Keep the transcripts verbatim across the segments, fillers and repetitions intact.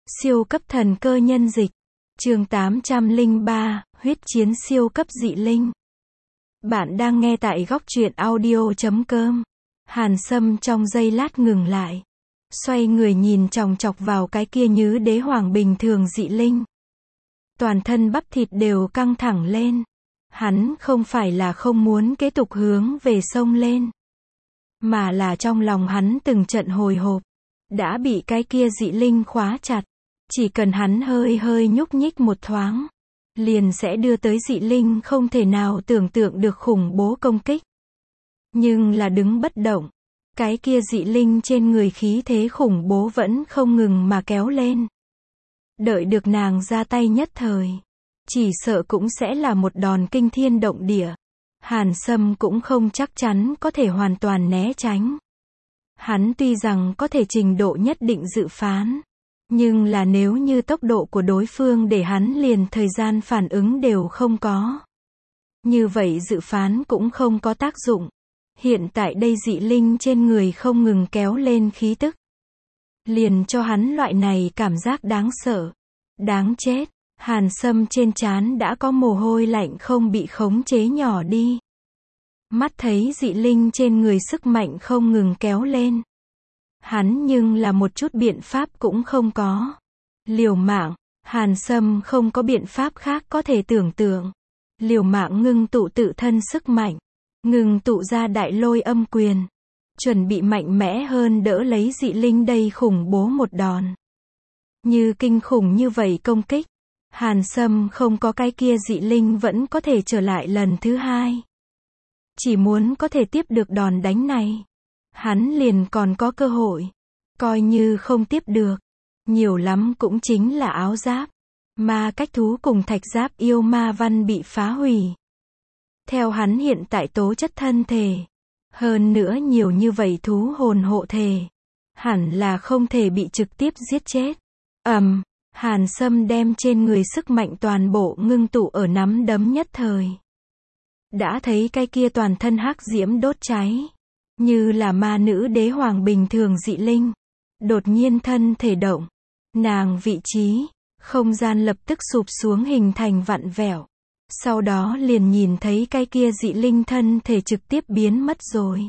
Siêu cấp thần cơ nhân dịch. Chương tám trăm lẻ ba, huyết chiến siêu cấp dị linh. Bạn đang nghe tại góc truyện audio chấm com. Hàn Sâm trong giây lát ngừng lại. Xoay người nhìn chòng chọc vào cái kia như đế hoàng bình thường dị linh. Toàn thân bắp thịt đều căng thẳng lên. Hắn không phải là không muốn kế tục hướng về sông lên. Mà là trong lòng hắn từng trận hồi hộp. Đã bị cái kia dị linh khóa chặt. Chỉ cần hắn hơi hơi nhúc nhích một thoáng. Liền sẽ đưa tới dị linh không thể nào tưởng tượng được khủng bố công kích. Nhưng là đứng bất động. Cái kia dị linh trên người khí thế khủng bố vẫn không ngừng mà kéo lên. Đợi được nàng ra tay nhất thời. Chỉ sợ cũng sẽ là một đòn kinh thiên động địa. Hàn Sâm cũng không chắc chắn có thể hoàn toàn né tránh. Hắn tuy rằng có thể trình độ nhất định dự phán. Nhưng là nếu như tốc độ của đối phương để hắn liền thời gian phản ứng đều không có. Như vậy dự phán cũng không có tác dụng. Hiện tại đây dị linh trên người không ngừng kéo lên khí tức. Liền cho hắn loại này cảm giác đáng sợ. Đáng chết. Hàn Sâm trên trán đã có mồ hôi lạnh không bị khống chế nhỏ đi. Mắt thấy dị linh trên người sức mạnh không ngừng kéo lên. Hắn nhưng là một chút biện pháp cũng không có. Liều mạng, Hàn Sâm không có biện pháp khác có thể tưởng tượng. Liều mạng ngưng tụ tự thân sức mạnh. Ngưng tụ ra đại lôi âm quyền. Chuẩn bị mạnh mẽ hơn đỡ lấy dị linh đây khủng bố một đòn. Như kinh khủng như vậy công kích. Hàn Sâm không có cái kia dị linh vẫn có thể trở lại lần thứ hai. Chỉ muốn có thể tiếp được đòn đánh này. Hắn liền còn có cơ hội. Coi như không tiếp được. Nhiều lắm cũng chính là áo giáp. Ma cách thú cùng thạch giáp yêu ma văn bị phá hủy. Theo hắn hiện tại tố chất thân thể. Hơn nữa nhiều như vậy thú hồn hộ thể. Hẳn là không thể bị trực tiếp giết chết. Ầm, um, Hàn Sâm đem trên người sức mạnh toàn bộ ngưng tụ ở nắm đấm nhất thời. Đã thấy cái kia toàn thân hắc diễm đốt cháy. Như là ma nữ đế hoàng bình thường dị linh. Đột nhiên thân thể động. Nàng vị trí, không gian lập tức sụp xuống hình thành vặn vẹo. Sau đó liền nhìn thấy cái kia dị linh thân thể trực tiếp biến mất rồi.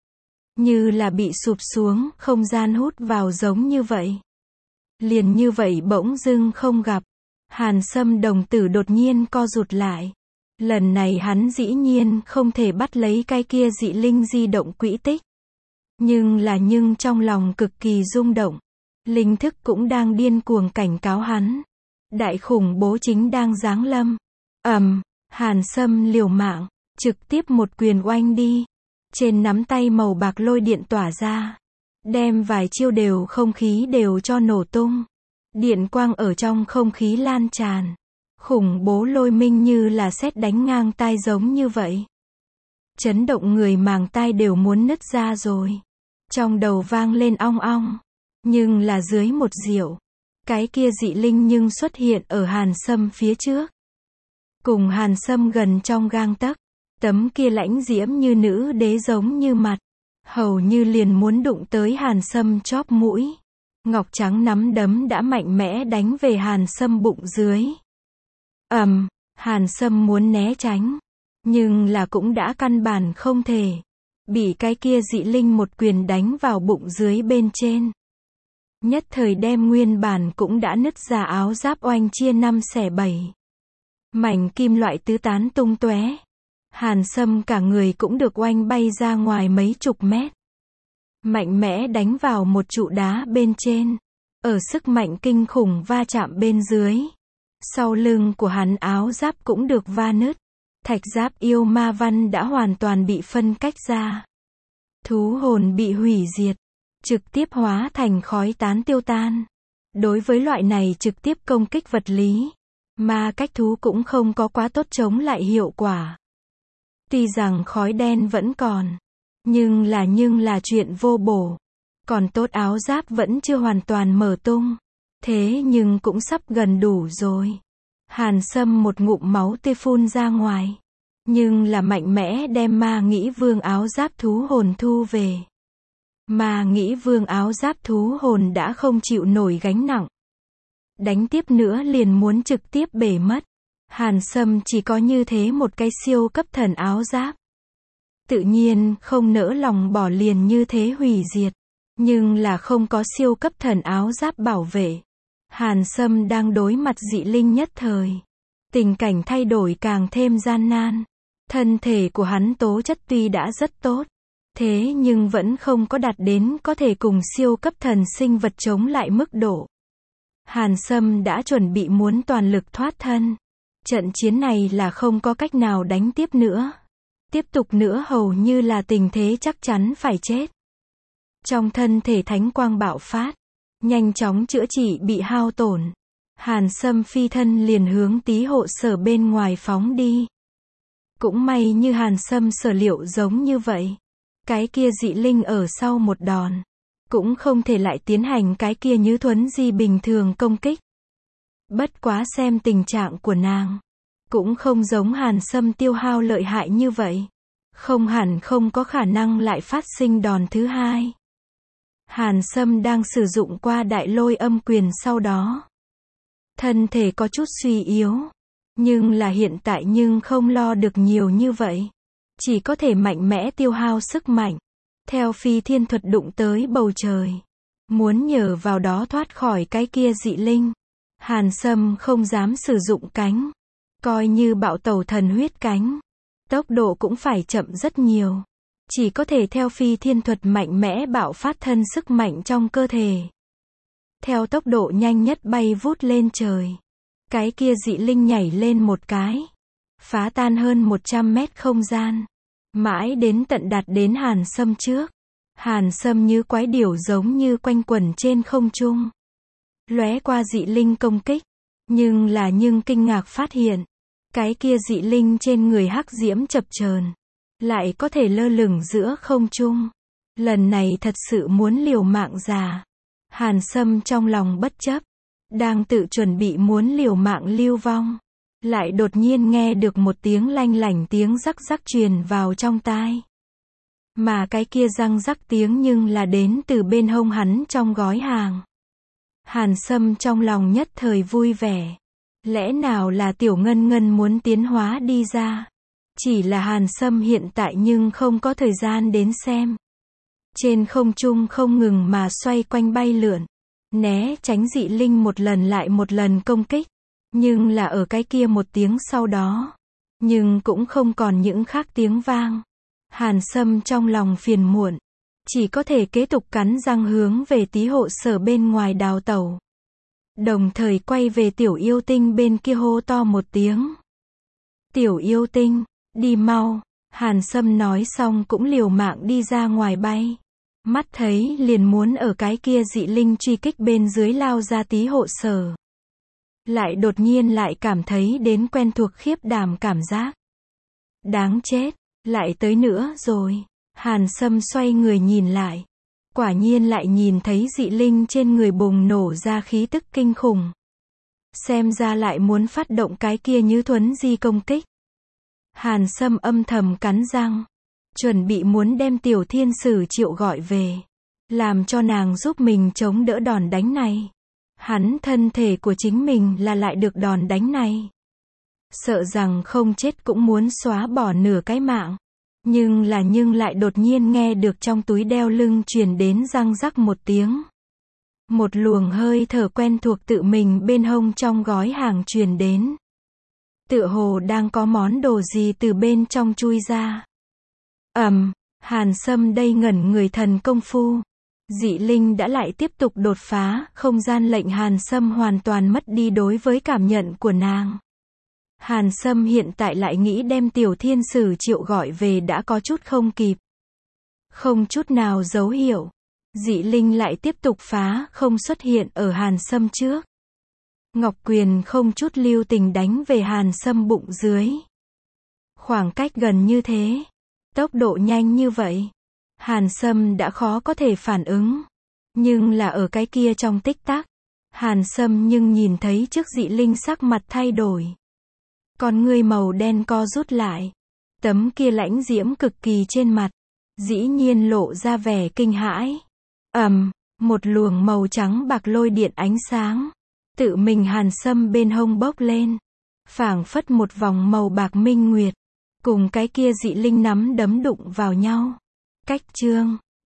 Như là bị sụp xuống, không gian hút vào giống như vậy. Liền như vậy bỗng dưng không gặp. Hàn Sâm đồng tử đột nhiên co rụt lại. Lần này hắn dĩ nhiên không thể bắt lấy cái kia dị linh di động quỹ tích. Nhưng là nhưng trong lòng cực kỳ rung động. Linh thức cũng đang điên cuồng cảnh cáo hắn. Đại khủng bố chính đang giáng lâm. Ầm, um, Hàn Sâm liều mạng, trực tiếp một quyền oanh đi. Trên nắm tay màu bạc lôi điện tỏa ra. Đem vài chiêu đều không khí đều cho nổ tung. Điện quang ở trong không khí lan tràn. Khủng bố lôi minh như là sét đánh ngang tai giống như vậy. Chấn động người màng tai đều muốn nứt ra rồi. Trong đầu vang lên ong ong. Nhưng là dưới một diệu. Cái kia dị linh nhưng xuất hiện ở Hàn Sâm phía trước. Cùng Hàn Sâm gần trong gang tấc. Tấm kia lãnh diễm như nữ đế giống như mặt. Hầu như liền muốn đụng tới Hàn Sâm chóp mũi. Ngọc trắng nắm đấm đã mạnh mẽ đánh về Hàn Sâm bụng dưới. Ầm, um, Hàn Sâm muốn né tránh. Nhưng là cũng đã căn bản không thể. Bị cái kia dị linh một quyền đánh vào bụng dưới bên trên. Nhất thời đem nguyên bản cũng đã nứt ra áo giáp oanh chia năm xẻ bảy. Mảnh kim loại tứ tán tung tóe. Hàn Sâm cả người cũng được oanh bay ra ngoài mấy chục mét. Mạnh mẽ đánh vào một trụ đá bên trên. Ở sức mạnh kinh khủng va chạm bên dưới. Sau lưng của hắn áo giáp cũng được va nứt. Thạch giáp yêu ma văn đã hoàn toàn bị phân cách ra. Thú hồn bị hủy diệt. Trực tiếp hóa thành khói tán tiêu tan. Đối với loại này trực tiếp công kích vật lý. Ma cách thú cũng không có quá tốt chống lại hiệu quả. Tuy rằng khói đen vẫn còn. Nhưng là nhưng là chuyện vô bổ. Còn tốt áo giáp vẫn chưa hoàn toàn mở tung. Thế nhưng cũng sắp gần đủ rồi. Hàn Sâm một ngụm máu tươi phun ra ngoài. Nhưng là mạnh mẽ đem ma nghĩ vương áo giáp thú hồn thu về. Ma nghĩ vương áo giáp thú hồn đã không chịu nổi gánh nặng. Đánh tiếp nữa liền muốn trực tiếp bể mất. Hàn Sâm chỉ có như thế một cái siêu cấp thần áo giáp. Tự nhiên không nỡ lòng bỏ liền như thế hủy diệt. Nhưng là không có siêu cấp thần áo giáp bảo vệ. Hàn Sâm đang đối mặt dị linh nhất thời. Tình cảnh thay đổi càng thêm gian nan. Thân thể của hắn tố chất tuy đã rất tốt. Thế nhưng vẫn không có đạt đến có thể cùng siêu cấp thần sinh vật chống lại mức độ. Hàn Sâm đã chuẩn bị muốn toàn lực thoát thân. Trận chiến này là không có cách nào đánh tiếp nữa. Tiếp tục nữa hầu như là tình thế chắc chắn phải chết. Trong thân thể thánh quang bạo phát. Nhanh chóng chữa trị bị hao tổn. Hàn Sâm phi thân liền hướng tí hộ sở bên ngoài phóng đi. Cũng may như Hàn Sâm sở liệu giống như vậy. Cái kia dị linh ở sau một đòn. Cũng không thể lại tiến hành cái kia như thuấn di bình thường công kích. Bất quá xem tình trạng của nàng. Cũng không giống Hàn Sâm tiêu hao lợi hại như vậy. Không hẳn không có khả năng lại phát sinh đòn thứ hai. Hàn Sâm đang sử dụng qua đại lôi âm quyền sau đó. Thân thể có chút suy yếu. Nhưng là hiện tại nhưng không lo được nhiều như vậy. Chỉ có thể mạnh mẽ tiêu hao sức mạnh. Theo phi thiên thuật đụng tới bầu trời. Muốn nhờ vào đó thoát khỏi cái kia dị linh. Hàn Sâm không dám sử dụng cánh. Coi như bạo tẩu thần huyết cánh. Tốc độ cũng phải chậm rất nhiều. Chỉ có thể theo phi thiên thuật mạnh mẽ bạo phát thân sức mạnh trong cơ thể. Theo tốc độ nhanh nhất bay vút lên trời. Cái kia dị linh nhảy lên một cái. Phá tan hơn một trăm mét không gian. Mãi đến tận đạt đến Hàn Sâm trước. Hàn Sâm như quái điểu giống như quanh quẩn trên không trung. Lóe qua dị linh công kích. Nhưng là nhưng kinh ngạc phát hiện. Cái kia dị linh trên người hắc diễm chập chờn. Lại có thể lơ lửng giữa không trung. Lần này thật sự muốn liều mạng già. Hàn Sâm trong lòng bất chấp. Đang tự chuẩn bị muốn liều mạng lưu vong. Lại đột nhiên nghe được một tiếng lanh lảnh tiếng rắc rắc truyền vào trong tai. Mà cái kia răng rắc tiếng nhưng là đến từ bên hông hắn trong gói hàng. Hàn Sâm trong lòng nhất thời vui vẻ. Lẽ nào là tiểu ngân ngân muốn tiến hóa đi ra? Chỉ là Hàn Sâm hiện tại nhưng không có thời gian đến xem. Trên không trung không ngừng mà xoay quanh bay lượn. Né tránh dị linh một lần lại một lần công kích. Nhưng là ở cái kia một tiếng sau đó. Nhưng cũng không còn những khác tiếng vang. Hàn Sâm trong lòng phiền muộn. Chỉ có thể kế tục cắn răng hướng về tí hộ sở bên ngoài đào tẩu. Đồng thời quay về tiểu yêu tinh bên kia hô to một tiếng. Tiểu yêu tinh, đi mau. Hàn Sâm nói xong cũng liều mạng đi ra ngoài bay. Mắt thấy liền muốn ở cái kia dị linh truy kích bên dưới lao ra tí hộ sở. Lại đột nhiên lại cảm thấy đến quen thuộc khiếp đảm cảm giác. Đáng chết, lại tới nữa rồi. Hàn Sâm xoay người nhìn lại. Quả nhiên lại nhìn thấy dị linh trên người bùng nổ ra khí tức kinh khủng. Xem ra lại muốn phát động cái kia như thuấn di công kích. Hàn Sâm âm thầm cắn răng. Chuẩn bị muốn đem tiểu thiên sử triệu gọi về. Làm cho nàng giúp mình chống đỡ đòn đánh này. Hắn thân thể của chính mình là lại được đòn đánh này. Sợ rằng không chết cũng muốn xóa bỏ nửa cái mạng. Nhưng là nhưng lại đột nhiên nghe được trong túi đeo lưng truyền đến răng rắc một tiếng. Một luồng hơi thở quen thuộc tự mình bên hông trong gói hàng truyền đến. Tựa hồ đang có món đồ gì từ bên trong chui ra. Ầm, um, Hàn Sâm đây ngẩn người thần công phu. Dị linh đã lại tiếp tục đột phá, không gian lệnh Hàn Sâm hoàn toàn mất đi đối với cảm nhận của nàng. Hàn Sâm hiện tại lại nghĩ đem tiểu thiên sử triệu gọi về đã có chút không kịp. Không chút nào dấu hiệu. Dị linh lại tiếp tục phá, không xuất hiện ở Hàn Sâm trước. Ngọc quyền không chút lưu tình đánh về Hàn Sâm bụng dưới. Khoảng cách gần như thế. Tốc độ nhanh như vậy. Hàn Sâm đã khó có thể phản ứng. Nhưng là ở cái kia trong tích tắc. Hàn Sâm nhưng nhìn thấy trước dị linh sắc mặt thay đổi. Con ngươi màu đen co rút lại. Tấm kia lãnh diễm cực kỳ trên mặt. Dĩ nhiên lộ ra vẻ kinh hãi. Ầm, um, một luồng màu trắng bạc lôi điện ánh sáng. Tự mình Hàn Sâm bên hông bốc lên. Phảng phất một vòng màu bạc minh nguyệt. Cùng cái kia dị linh nắm đấm đụng vào nhau. Cách chương